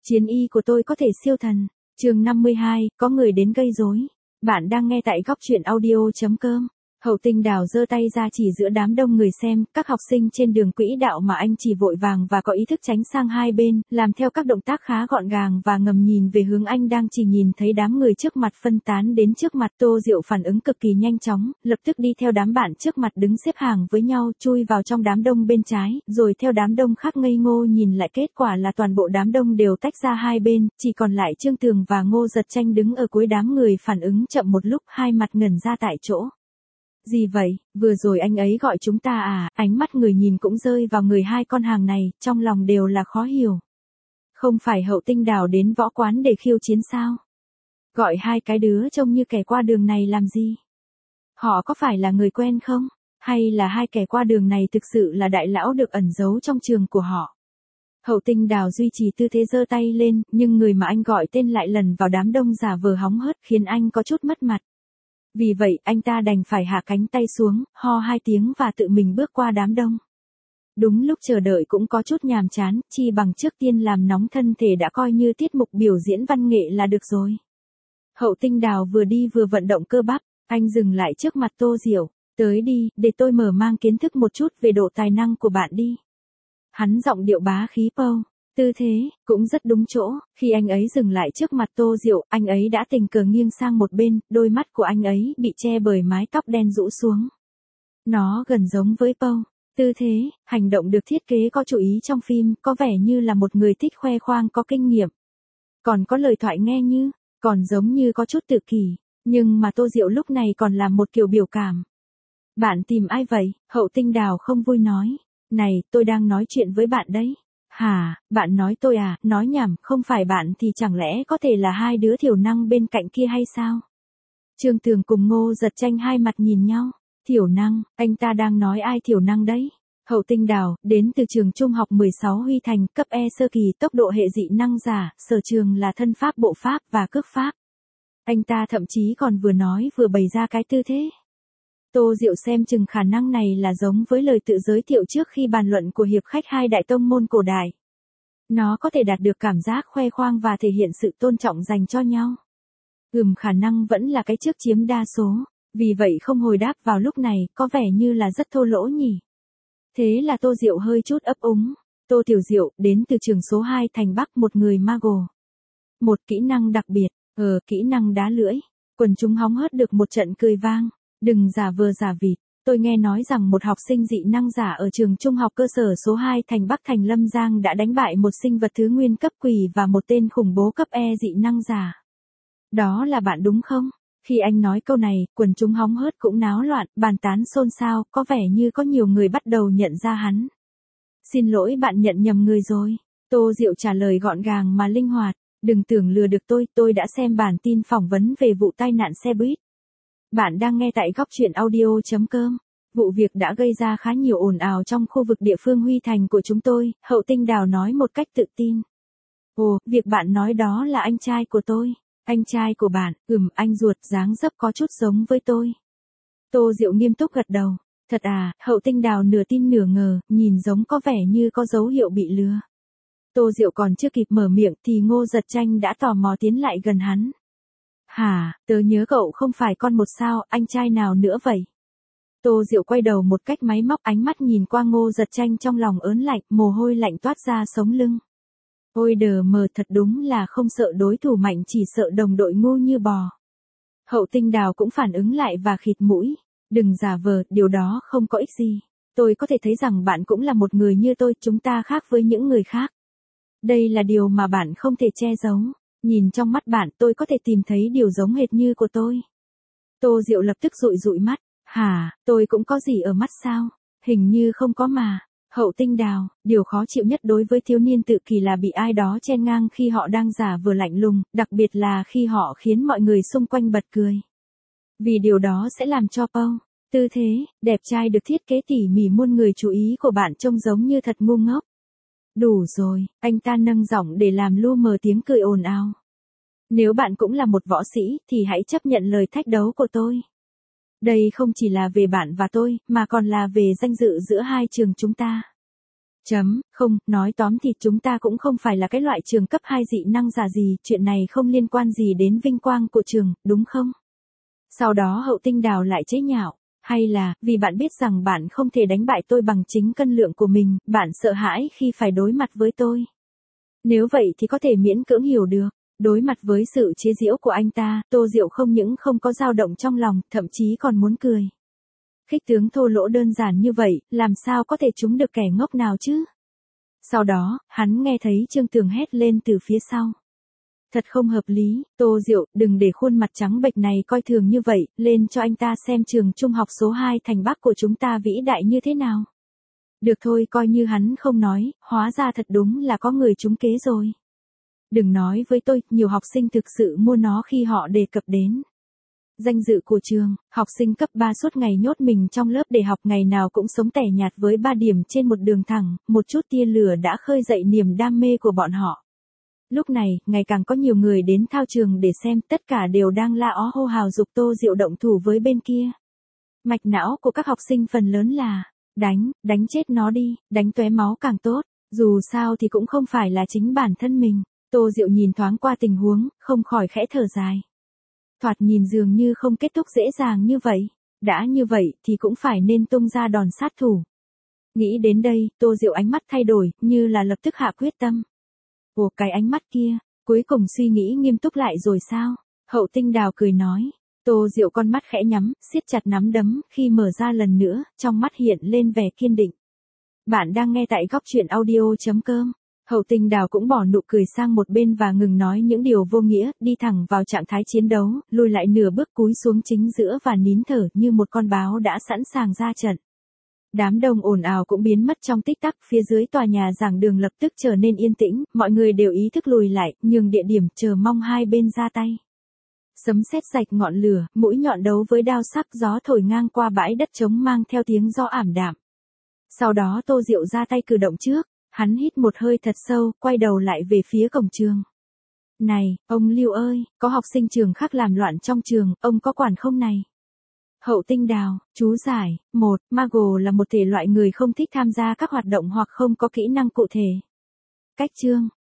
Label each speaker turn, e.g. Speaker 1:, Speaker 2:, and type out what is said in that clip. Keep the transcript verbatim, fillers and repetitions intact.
Speaker 1: Chiến y của tôi có thể siêu thần. Chương năm mươi hai, có người đến gây rối. Bạn đang nghe tại góc truyện audio chấm com. Hậu Tinh Đào giơ tay ra chỉ giữa đám đông người xem, các học sinh trên đường quỹ đạo mà anh chỉ vội vàng và có ý thức tránh sang hai bên, làm theo các động tác khá gọn gàng và ngầm nhìn về hướng anh đang chỉ nhìn thấy đám người trước mặt phân tán đến trước mặt. Tô Diệu phản ứng cực kỳ nhanh chóng, lập tức đi theo đám bạn trước mặt đứng xếp hàng với nhau, chui vào trong đám đông bên trái, rồi theo đám đông khác ngây ngô nhìn lại. Kết quả là toàn bộ đám đông đều tách ra hai bên, chỉ còn lại Trương Tường và Ngô Giật Tranh đứng ở cuối đám người. Phản ứng chậm một lúc, hai mặt ngẩn ra tại chỗ. Gì vậy, vừa rồi anh ấy gọi chúng ta à? Ánh mắt người nhìn cũng rơi vào người hai con hàng này, trong lòng đều là khó hiểu. Không phải Hậu Tinh Đào đến võ quán để khiêu chiến sao? Gọi hai cái đứa trông như kẻ qua đường này làm gì? Họ có phải là người quen không? Hay là hai kẻ qua đường này thực sự là đại lão được ẩn giấu trong trường của họ? Hậu Tinh Đào duy trì tư thế giơ tay lên, nhưng người mà anh gọi tên lại lần vào đám đông giả vờ hóng hớt khiến anh có chút mất mặt. Vì vậy, anh ta đành phải hạ cánh tay xuống, ho hai tiếng và tự mình bước qua đám đông. Đúng lúc chờ đợi cũng có chút nhàm chán, chi bằng trước tiên làm nóng thân thể đã coi như tiết mục biểu diễn văn nghệ là được rồi. Hậu Tinh Đào vừa đi vừa vận động cơ bắp, anh dừng lại trước mặt Tô Diệu. Tới đi, để tôi mở mang kiến thức một chút về độ tài năng của bạn đi. Hắn giọng điệu bá khí pâu. Tư thế, cũng rất đúng chỗ, khi anh ấy dừng lại trước mặt Tô Diệu, anh ấy đã tình cờ nghiêng sang một bên, đôi mắt của anh ấy bị che bởi mái tóc đen rũ xuống. Nó gần giống với Pâu. Tư thế, hành động được thiết kế có chú ý trong phim, có vẻ như là một người thích khoe khoang có kinh nghiệm. Còn có lời thoại nghe như, còn giống như có chút tự kỷ, nhưng mà Tô Diệu lúc này còn làm một kiểu biểu cảm. Bạn tìm ai vậy? Hậu Tinh Đào không vui nói. Này, tôi đang nói chuyện với bạn đấy. Hả, bạn nói tôi à? Nói nhảm, không phải bạn thì chẳng lẽ có thể là hai đứa thiểu năng bên cạnh kia hay sao? Trương Tường cùng Ngô Giật Tranh hai mặt nhìn nhau. Thiểu năng, anh ta đang nói ai thiểu năng đấy? Hậu Tinh Đào, đến từ trường trung học mười sáu Huy Thành, cấp E sơ kỳ, tốc độ hệ dị năng giả, sở trường là thân pháp bộ pháp và cước pháp. Anh ta thậm chí còn vừa nói vừa bày ra cái tư thế. Tô Diệu xem chừng khả năng này là giống với lời tự giới thiệu trước khi bàn luận của hiệp khách hai đại tông môn cổ đại. Nó có thể đạt được cảm giác khoe khoang và thể hiện sự tôn trọng dành cho nhau. Ừm, khả năng vẫn là cái trước chiếm đa số, vì vậy không hồi đáp vào lúc này, có vẻ như là rất thô lỗ nhỉ. Thế là Tô Diệu hơi chút ấp úng. Tô Tiểu Diệu, đến từ trường số hai Thành Bắc, một người mago. Một kỹ năng đặc biệt, ờ, kỹ năng đá lưỡi. Quần chúng hóng hớt được một trận cười vang. Đừng giả vờ giả vịt, tôi nghe nói rằng một học sinh dị năng giả ở trường trung học cơ sở số hai Thành Bắc Thành Lâm Giang đã đánh bại một sinh vật thứ nguyên cấp quỷ và một tên khủng bố cấp E dị năng giả. Đó là bạn đúng không? Khi anh nói câu này, quần chúng hóng hớt cũng náo loạn, bàn tán xôn xao, có vẻ như có nhiều người bắt đầu nhận ra hắn. Xin lỗi, bạn nhận nhầm người rồi. Tô Diệu trả lời gọn gàng mà linh hoạt. Đừng tưởng lừa được tôi, tôi đã xem bản tin phỏng vấn về vụ tai nạn xe buýt. Bạn đang nghe tại góc truyện audio chấm com. Vụ việc đã gây ra khá nhiều ồn ào trong khu vực địa phương Huy Thành của chúng tôi, Hậu Tinh Đào nói một cách tự tin. Ồ, việc bạn nói đó là anh trai của tôi. Anh trai của bạn, ừm, anh ruột, dáng dấp có chút giống với tôi. Tô Diệu nghiêm túc gật đầu. Thật à? Hậu Tinh Đào nửa tin nửa ngờ, nhìn giống có vẻ như có dấu hiệu bị lừa. Tô Diệu còn chưa kịp mở miệng thì Ngô Giật Tranh đã tò mò tiến lại gần hắn. Hả, tớ nhớ cậu không phải con một sao, anh trai nào nữa vậy? Tô Diệu quay đầu một cách máy móc, ánh mắt nhìn qua Ngô Giật Tranh trong lòng ớn lạnh, mồ hôi lạnh toát ra sống lưng. Ôi đờ mờ, thật đúng là không sợ đối thủ mạnh, chỉ sợ đồng đội ngu như bò. Hậu Tinh Đào cũng phản ứng lại và khịt mũi. Đừng giả vờ, điều đó không có ích gì. Tôi có thể thấy rằng bạn cũng là một người như tôi, chúng ta khác với những người khác. Đây là điều mà bạn không thể che giấu. Nhìn trong mắt bạn, tôi có thể tìm thấy điều giống hệt như của tôi. Tô Diệu lập tức dụi dụi mắt. Hả, tôi cũng có gì ở mắt sao? Hình như không có mà. Hậu Tinh Đào, điều khó chịu nhất đối với thiếu niên tự kỷ là bị ai đó chen ngang khi họ đang giả vờ lạnh lùng, đặc biệt là khi họ khiến mọi người xung quanh bật cười. Vì điều đó sẽ làm cho Pâu, tư thế, đẹp trai được thiết kế tỉ mỉ muôn người chú ý của bạn trông giống như thật ngu ngốc. Đủ rồi, anh ta nâng giọng để làm lu mờ tiếng cười ồn ào. Nếu bạn cũng là một võ sĩ, thì hãy chấp nhận lời thách đấu của tôi. Đây không chỉ là về bạn và tôi, mà còn là về danh dự giữa hai trường chúng ta. Chấm, không, nói tóm thì chúng ta cũng không phải là cái loại trường cấp hai dị năng giả gì, chuyện này không liên quan gì đến vinh quang của trường, đúng không? Sau đó Hậu Tinh Đào lại chế nhạo, hay là, vì bạn biết rằng bạn không thể đánh bại tôi bằng chính cân lượng của mình, bạn sợ hãi khi phải đối mặt với tôi. Nếu vậy thì có thể miễn cưỡng hiểu được. Đối mặt với sự chế giễu của anh ta, Tô Diệu không những không có dao động trong lòng, thậm chí còn muốn cười. Khích tướng thô lỗ đơn giản như vậy, làm sao có thể trúng được kẻ ngốc nào chứ? Sau đó, hắn nghe thấy Trương Tường hét lên từ phía sau. Thật không hợp lý, Tô Diệu, đừng để khuôn mặt trắng bệch này coi thường như vậy, lên cho anh ta xem trường trung học số hai thành Bắc của chúng ta vĩ đại như thế nào. Được thôi, coi như hắn không nói, hóa ra thật đúng là có người trúng kế rồi. Đừng nói với tôi, nhiều học sinh thực sự mua nó khi họ đề cập đến danh dự của trường. Học sinh cấp ba suốt ngày nhốt mình trong lớp để học, ngày nào cũng sống tẻ nhạt với ba điểm trên một đường thẳng, một chút tia lửa đã khơi dậy niềm đam mê của bọn họ. Lúc này, ngày càng có nhiều người đến thao trường để xem, tất cả đều đang la ó hô hào giục Tô Diệu động thủ với bên kia. Mạch não của các học sinh phần lớn là, đánh, đánh chết nó đi, đánh tóe máu càng tốt, dù sao thì cũng không phải là chính bản thân mình. Tô Diệu nhìn thoáng qua tình huống, không khỏi khẽ thở dài. Thoạt nhìn dường như không kết thúc dễ dàng như vậy, đã như vậy thì cũng phải nên tung ra đòn sát thủ. Nghĩ đến đây, Tô Diệu ánh mắt thay đổi, như là lập tức hạ quyết tâm. Ồ, cái ánh mắt kia, cuối cùng suy nghĩ nghiêm túc lại rồi sao? Hậu Tinh Đào cười nói. Tô Diệu con mắt khẽ nhắm, siết chặt nắm đấm, khi mở ra lần nữa, trong mắt hiện lên vẻ kiên định. Bạn đang nghe tại góc truyện audio chấm com. Hậu Tinh Đào cũng bỏ nụ cười sang một bên và ngừng nói những điều vô nghĩa, đi thẳng vào trạng thái chiến đấu, lùi lại nửa bước cúi xuống chính giữa và nín thở như một con báo đã sẵn sàng ra trận. Đám đông ồn ào cũng biến mất trong tích tắc, phía dưới tòa nhà giảng đường lập tức trở nên yên tĩnh, mọi người đều ý thức lùi lại, nhường địa điểm chờ mong hai bên ra tay. Sấm sét rạch ngọn lửa, mũi nhọn đấu với đao sắc, gió thổi ngang qua bãi đất trống mang theo tiếng gió ảm đạm. Sau đó Tô Diệu ra tay cử động trước, hắn hít một hơi thật sâu, quay đầu lại về phía cổng trường. Này, ông Lưu ơi, có học sinh trường khác làm loạn trong trường, ông có quản không này? Hậu Tinh Đào, chú giải, một, Mago là một thể loại người không thích tham gia các hoạt động hoặc không có kỹ năng cụ thể. Cách chương,